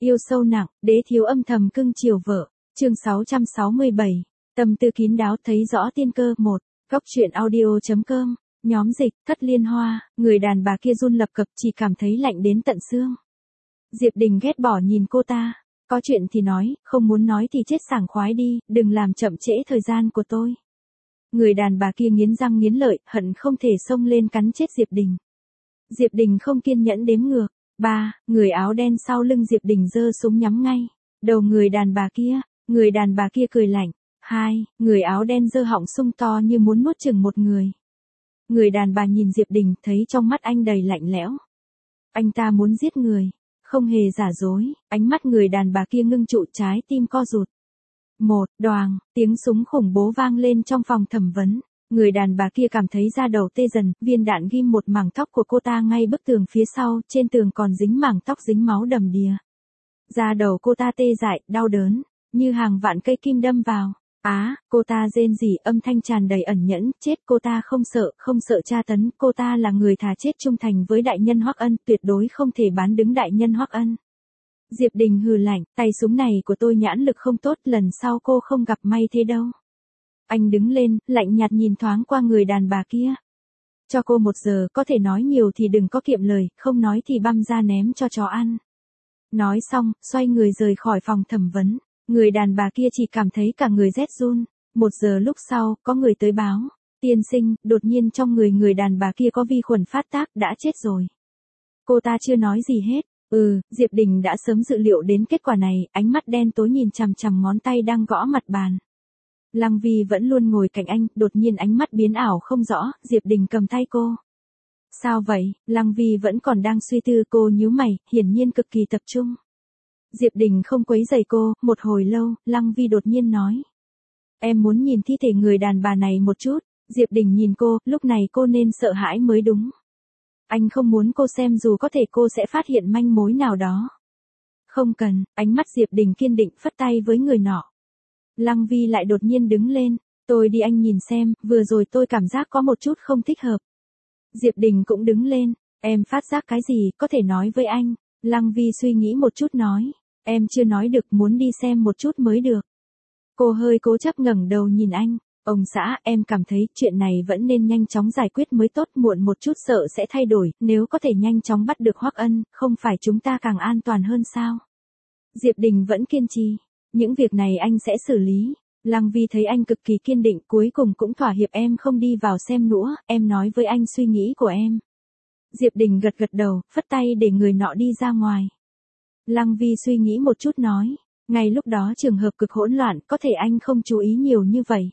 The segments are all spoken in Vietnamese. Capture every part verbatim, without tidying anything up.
Yêu sâu nặng, đế thiếu âm thầm cưng chiều vợ. Chương sáu trăm sáu mươi bảy. Tâm tư kín đáo thấy rõ tiên cơ. Một. Góc truyện audio chấm com. Nhóm dịch, Thất Liên Hoa, người đàn bà kia run lập cập chỉ cảm thấy lạnh đến tận xương. Diệp Đình ghét bỏ nhìn cô ta. Có chuyện thì nói, không muốn nói thì chết sảng khoái đi, đừng làm chậm trễ thời gian của tôi. Người đàn bà kia nghiến răng nghiến lợi, hận không thể xông lên cắn chết Diệp Đình. Diệp Đình không kiên nhẫn đếm ngược. Ba, người áo đen sau lưng Diệp Đình giơ súng nhắm ngay đầu người đàn bà kia. Người đàn bà kia cười lạnh. Hai, người áo đen giơ họng sung to như muốn nuốt chửng một người. Người đàn bà nhìn Diệp Đình, thấy trong mắt anh đầy lạnh lẽo. Anh ta muốn giết người, không hề giả dối. Ánh mắt người đàn bà kia ngưng trụ, trái tim co rụt. Một, đoàng, tiếng súng khủng bố vang lên trong phòng thẩm vấn. Người đàn bà kia cảm thấy da đầu tê dần, viên đạn ghim một mảng tóc của cô ta ngay bức tường phía sau, trên tường còn dính mảng tóc dính máu đầm đìa. Da đầu cô ta tê dại, đau đớn, như hàng vạn cây kim đâm vào. Á, cô ta rên rỉ, âm thanh tràn đầy ẩn nhẫn, chết, cô ta không sợ, không sợ tra tấn, cô ta là người thà chết trung thành với đại nhân Hoắc Ân, tuyệt đối không thể bán đứng đại nhân Hoắc Ân. Diệp Đình hừ lạnh, tay súng này của tôi nhãn lực không tốt, lần sau cô không gặp may thế đâu. Anh đứng lên, lạnh nhạt nhìn thoáng qua người đàn bà kia. Cho cô một giờ, có thể nói nhiều thì đừng có kiệm lời, không nói thì băm ra ném cho chó ăn. Nói xong, xoay người rời khỏi phòng thẩm vấn. Người đàn bà kia chỉ cảm thấy cả người rét run. Một giờ lúc sau, có người tới báo. Tiên sinh, đột nhiên trong người người đàn bà kia có vi khuẩn phát tác, đã chết rồi. Cô ta chưa nói gì hết. Ừ, Diệp Đình đã sớm dự liệu đến kết quả này, ánh mắt đen tối nhìn chằm chằm ngón tay đang gõ mặt bàn. Lăng Vi vẫn luôn ngồi cạnh anh, đột nhiên ánh mắt biến ảo không rõ, Diệp Đình cầm tay cô. Sao vậy? Lăng Vi vẫn còn đang suy tư, cô nhíu mày, hiển nhiên cực kỳ tập trung. Diệp Đình không quấy rầy cô, một hồi lâu, Lăng Vi đột nhiên nói. Em muốn nhìn thi thể người đàn bà này một chút. Diệp Đình nhìn cô, lúc này cô nên sợ hãi mới đúng. Anh không muốn cô xem, dù có thể cô sẽ phát hiện manh mối nào đó. Không cần, ánh mắt Diệp Đình kiên định, phất tay với người nọ. Lăng Vi lại đột nhiên đứng lên. Tôi đi, anh nhìn xem, vừa rồi tôi cảm giác có một chút không thích hợp. Diệp Đình cũng đứng lên. Em phát giác cái gì, có thể nói với anh. Lăng Vi suy nghĩ một chút nói. Em chưa nói được, muốn đi xem một chút mới được. Cô hơi cố chấp ngẩng đầu nhìn anh. Ông xã, em cảm thấy chuyện này vẫn nên nhanh chóng giải quyết mới tốt, muộn một chút sợ sẽ thay đổi, nếu có thể nhanh chóng bắt được Hoắc Ân, không phải chúng ta càng an toàn hơn sao? Diệp Đình vẫn kiên trì. Những việc này anh sẽ xử lý. Lăng Vi thấy anh cực kỳ kiên định, cuối cùng cũng thỏa hiệp. Em không đi vào xem nữa, em nói với anh suy nghĩ của em. Diệp Đình gật gật đầu, phất tay để người nọ đi ra ngoài. Lăng Vi suy nghĩ một chút nói. Ngay lúc đó trường hợp cực hỗn loạn, có thể anh không chú ý nhiều như vậy.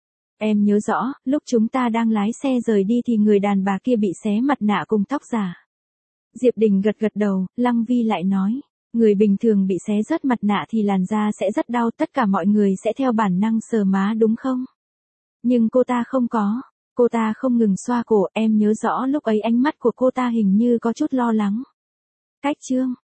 Em nhớ rõ, lúc chúng ta đang lái xe rời đi thì người đàn bà kia bị xé mặt nạ cùng tóc giả. Diệp Đình gật gật đầu, Lăng Vi lại nói. Người bình thường bị xé rớt mặt nạ thì làn da sẽ rất đau, tất cả mọi người sẽ theo bản năng sờ má đúng không? Nhưng cô ta không có. Cô ta không ngừng xoa cổ, em nhớ rõ lúc ấy ánh mắt của cô ta hình như có chút lo lắng. Cách chương.